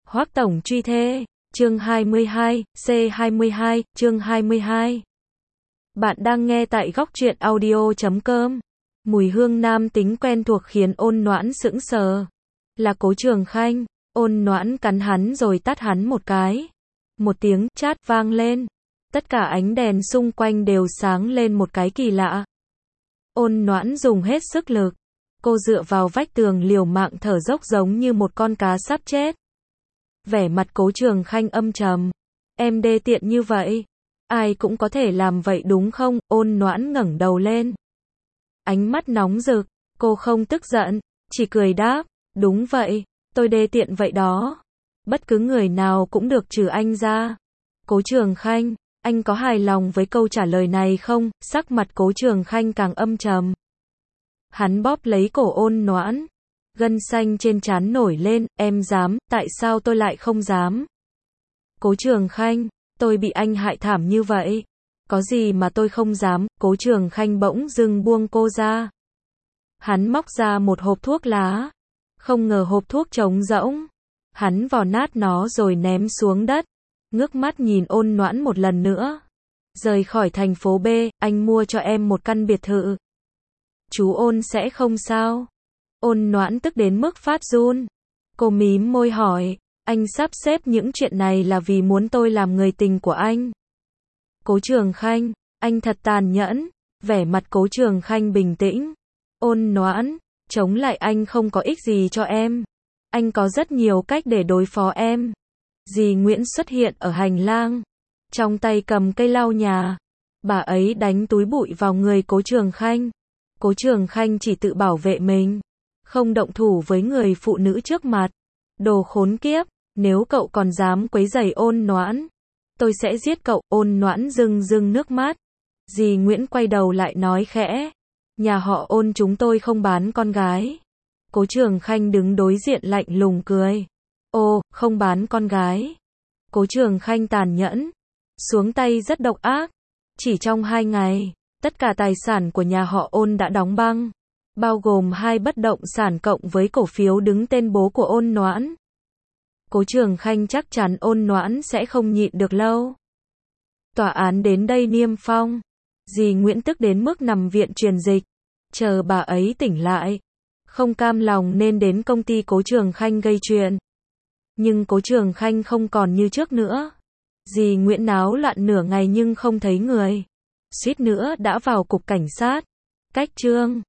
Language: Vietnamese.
Hoắc tổng truy thê, chương 22, C22, chương 22. Bạn đang nghe tại góc truyện audio.com. Mùi hương nam tính quen thuộc khiến Ôn Noãn sững sờ. Là Cố Trường Khanh. Ôn Noãn cắn hắn rồi tát hắn một cái. Một tiếng chát vang lên. Tất cả ánh đèn xung quanh đều sáng lên một cái kỳ lạ. Ôn Noãn dùng hết sức lực. Cô dựa vào vách tường liều mạng thở dốc giống như một con cá sắp chết. Vẻ mặt Cố Trường Khanh âm trầm. Em đê tiện như vậy. Ai cũng có thể làm vậy đúng không? Ôn Noãn ngẩng đầu lên. Ánh mắt nóng rực. Cô không tức giận, chỉ cười đáp. Đúng vậy, tôi đê tiện vậy đó. Bất cứ người nào cũng được trừ anh ra. Cố Trường Khanh, anh có hài lòng với câu trả lời này không? Sắc mặt Cố Trường Khanh càng âm trầm. Hắn bóp lấy cổ Ôn Noãn. Gân xanh trên trán nổi lên, em dám, tại sao tôi lại không dám? Cố Trường Khanh, tôi bị anh hại thảm như vậy. Có gì mà tôi không dám? Cố Trường Khanh bỗng dưng buông cô ra. Hắn móc ra một hộp thuốc lá. Không ngờ hộp thuốc trống rỗng. Hắn vò nát nó rồi ném xuống đất. Ngước mắt nhìn Ôn Noãn một lần nữa. Rời khỏi thành phố B, anh mua cho em một căn biệt thự. Chú Ôn sẽ không sao? Ôn Noãn tức đến mức phát run. Cô mím môi hỏi, anh sắp xếp những chuyện này là vì muốn tôi làm người tình của anh. Cố Trường Khanh, anh thật tàn nhẫn. Vẻ mặt Cố Trường Khanh bình tĩnh. Ôn Noãn, chống lại anh không có ích gì cho em. Anh có rất nhiều cách để đối phó em. Dì Nguyễn xuất hiện ở hành lang. Trong tay cầm cây lau nhà. Bà ấy đánh túi bụi vào người Cố Trường Khanh. Cố Trường Khanh chỉ tự bảo vệ mình. Không động thủ với người phụ nữ trước mặt. Đồ khốn kiếp, nếu cậu còn dám quấy rầy Ôn Noãn, tôi sẽ giết cậu. Ôn Noãn rưng rưng nước mắt. Dì Nguyễn quay đầu lại nói khẽ. Nhà họ Ôn chúng tôi không bán con gái. Cố Trường Khanh đứng đối diện lạnh lùng cười. Ô, không bán con gái. Cố Trường Khanh tàn nhẫn. Xuống tay rất độc ác. Chỉ trong 2 ngày, tất cả tài sản của nhà họ Ôn đã đóng băng. Bao gồm 2 bất động sản cộng với cổ phiếu đứng tên bố của Ôn Noãn. Cố Trường Khanh chắc chắn Ôn Noãn sẽ không nhịn được lâu. Tòa án đến đây niêm phong. Dì Nguyễn tức đến mức nằm viện truyền dịch. Chờ bà ấy tỉnh lại. Không cam lòng nên đến công ty Cố Trường Khanh gây chuyện. Nhưng Cố Trường Khanh không còn như trước nữa. Dì Nguyễn náo loạn nửa ngày nhưng không thấy người. Suýt nữa đã vào cục cảnh sát. Cách chương